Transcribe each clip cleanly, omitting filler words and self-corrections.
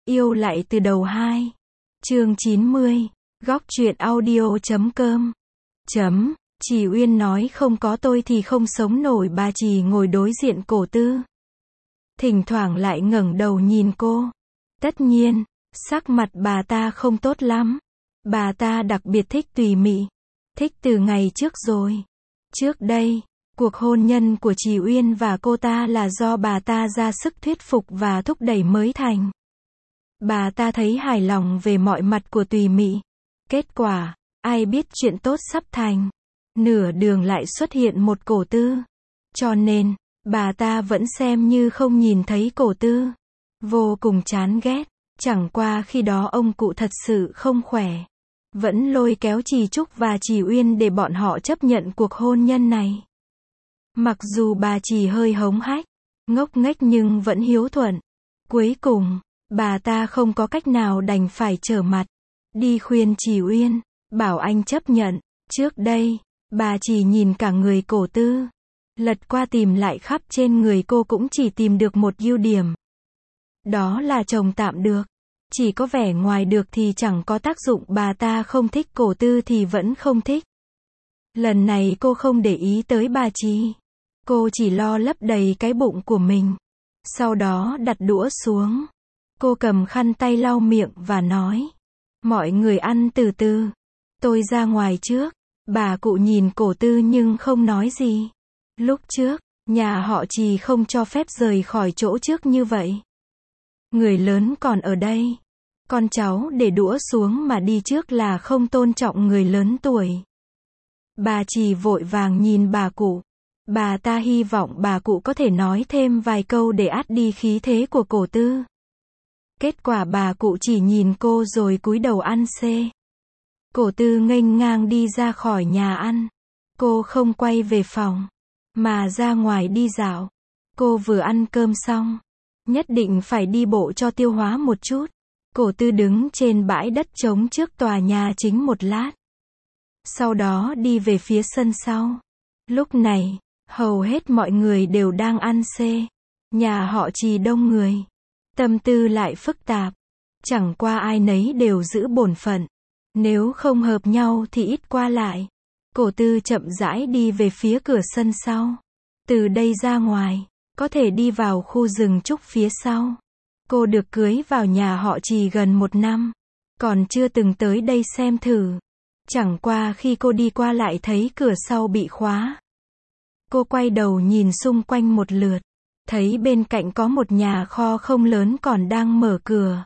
Yêu lại từ đầu 2. Chương 90. Góc truyện audio.com. Chị Uyên nói không có tôi thì không sống nổi. Bà Trì ngồi đối diện Cổ Tư. Thỉnh thoảng lại ngẩng đầu nhìn cô. Tất nhiên, sắc mặt bà ta không tốt lắm. Bà ta đặc biệt thích Tùy Mị. Thích từ ngày trước rồi. Trước đây, cuộc hôn nhân của Trì Uyên và cô ta là do bà ta ra sức thuyết phục và thúc đẩy mới thành. Bà ta thấy hài lòng về mọi mặt của Tùy Mị. Kết quả, ai biết chuyện tốt sắp thành. Nửa đường lại xuất hiện một Cổ Tư. Cho nên, bà ta vẫn xem như không nhìn thấy Cổ Tư. Vô cùng chán ghét. Chẳng qua khi đó ông cụ thật sự không khỏe. Vẫn lôi kéo Trì Trúc và Trì Uyên để bọn họ chấp nhận cuộc hôn nhân này. Mặc dù bà Trì hơi hống hách, ngốc nghếch nhưng vẫn hiếu thuận. Cuối cùng, bà ta không có cách nào đành phải trở mặt. Đi khuyên Trì Uyên, bảo anh chấp nhận. Trước đây, bà chỉ nhìn cả người Cổ Tư. Lật qua tìm lại khắp trên người cô cũng chỉ tìm được một ưu điểm. Đó là chồng tạm được. Chỉ có vẻ ngoài được thì chẳng có tác dụng. Bà ta không thích Cổ Tư thì vẫn không thích. Lần này cô không để ý tới bà Trì. Cô chỉ lo lấp đầy cái bụng của mình. Sau đó đặt đũa xuống. Cô cầm khăn tay lau miệng và nói. Mọi người ăn từ từ. Tôi ra ngoài trước. Bà cụ nhìn Cổ Tư nhưng không nói gì. Lúc trước, nhà họ Trì không cho phép rời khỏi chỗ trước như vậy. Người lớn còn ở đây. Con cháu để đũa xuống mà đi trước là không tôn trọng người lớn tuổi. Bà Trì vội vàng nhìn bà cụ. Bà ta hy vọng bà cụ có thể nói thêm vài câu để át đi khí thế của Cổ Tư. Kết quả bà cụ chỉ nhìn cô rồi cúi đầu ăn xê. Cổ Tư nghênh ngang đi ra khỏi nhà ăn. Cô không quay về phòng, mà ra ngoài đi dạo. Cô vừa ăn cơm xong, nhất định phải đi bộ cho tiêu hóa một chút. Cổ Tư đứng trên bãi đất trống trước tòa nhà chính một lát. Sau đó đi về phía sân sau. Lúc này, hầu hết mọi người đều đang ăn xê. Nhà họ Trì đông người. Tâm tư lại phức tạp. Chẳng qua ai nấy đều giữ bổn phận. Nếu không hợp nhau thì ít qua lại. Cổ Tư chậm rãi đi về phía cửa sân sau. Từ đây ra ngoài, có thể đi vào khu rừng trúc phía sau. Cô được cưới vào nhà họ Trì gần 1 năm. Còn chưa từng tới đây xem thử. Chẳng qua khi cô đi qua lại thấy cửa sau bị khóa. Cô quay đầu nhìn xung quanh một lượt. Thấy bên cạnh có một nhà kho không lớn còn đang mở cửa.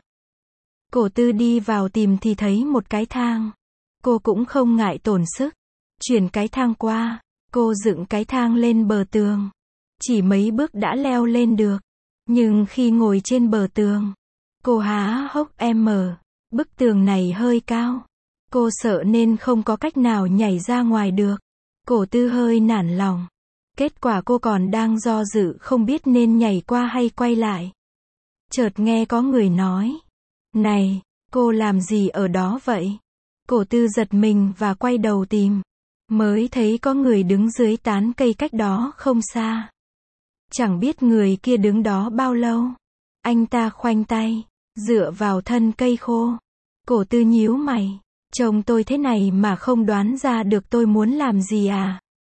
Cổ Tư đi vào tìm thì thấy một cái thang. Cô cũng không ngại tổn sức. Chuyển cái thang qua. Cô dựng cái thang lên bờ tường. Chỉ mấy bước đã leo lên được. Nhưng khi ngồi trên bờ tường, cô há hốc mở. Bức tường này hơi cao. Cô sợ nên không có cách nào nhảy ra ngoài được. Cổ Tư hơi nản lòng. Kết quả cô còn đang do dự không biết nên nhảy qua hay quay lại. Chợt nghe có người nói. Này, cô làm gì ở đó vậy? Cổ Tư giật mình và quay đầu tìm. Mới thấy có người đứng dưới tán cây cách đó không xa. Chẳng biết người kia đứng đó bao lâu. Anh ta khoanh tay, dựa vào thân cây khô. Cổ Tư nhíu mày. Trông tôi thế này mà không đoán ra được tôi muốn làm gì à?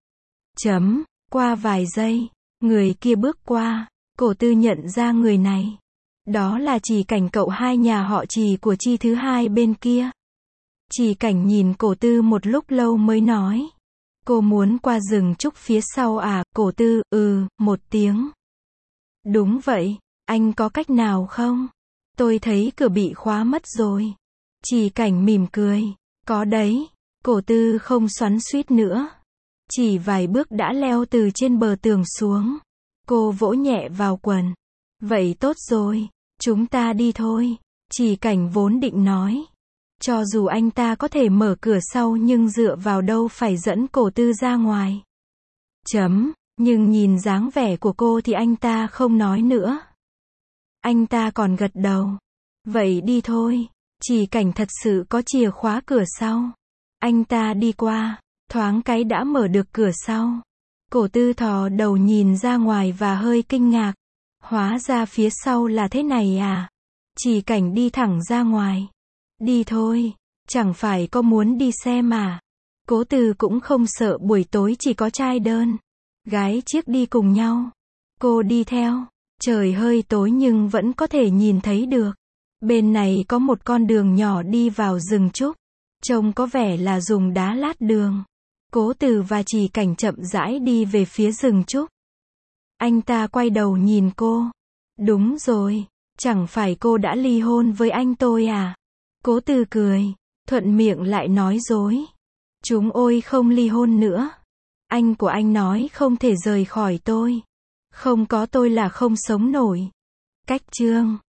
Qua vài giây, người kia bước qua. Cổ Tư nhận ra người này. Đó là Trì Cảnh, cậu hai nhà họ Trì của Chi thứ hai bên kia. Trì Cảnh nhìn Cổ Tư một lúc lâu mới nói. Cô muốn qua rừng trúc phía sau à? Cổ Tư, một tiếng. Đúng vậy, anh có cách nào không? Tôi thấy cửa bị khóa mất rồi. Trì Cảnh mỉm cười. Có đấy. Cổ Tư không xoắn xuýt nữa. Chỉ vài bước đã leo từ trên bờ tường xuống. Cô vỗ nhẹ vào quần. Vậy tốt rồi, chúng ta đi thôi. Trì Cảnh vốn định nói. Cho dù anh ta có thể mở cửa sau nhưng dựa vào đâu phải dẫn Cổ Tư ra ngoài. Nhưng nhìn dáng vẻ của cô thì anh ta không nói nữa. Anh ta còn gật đầu. Vậy đi thôi. Trì Cảnh thật sự có chìa khóa cửa sau. Anh ta đi qua, thoáng cái đã mở được cửa sau. Cổ Tư thò đầu nhìn ra ngoài và hơi kinh ngạc. Hóa ra phía sau là thế này à? Chỉ Cảnh đi thẳng ra ngoài. Đi thôi, chẳng phải có muốn đi xem mà. Cố Từ cũng không sợ buổi tối chỉ có trai đơn, gái chiếc đi cùng nhau. Cô đi theo. Trời hơi tối nhưng vẫn có thể nhìn thấy được. Bên này có một con đường nhỏ đi vào rừng trúc. Trông có vẻ là dùng đá lát đường. Cố Từ và Chỉ Cảnh chậm rãi đi về phía rừng trúc. Anh ta quay đầu nhìn cô. Đúng rồi, chẳng phải cô đã ly hôn với anh tôi à? Cố Từ cười, thuận miệng lại nói dối. Chúng ôi không ly hôn nữa. Anh của anh nói không thể rời khỏi tôi. Không có tôi là không sống nổi. Cách chương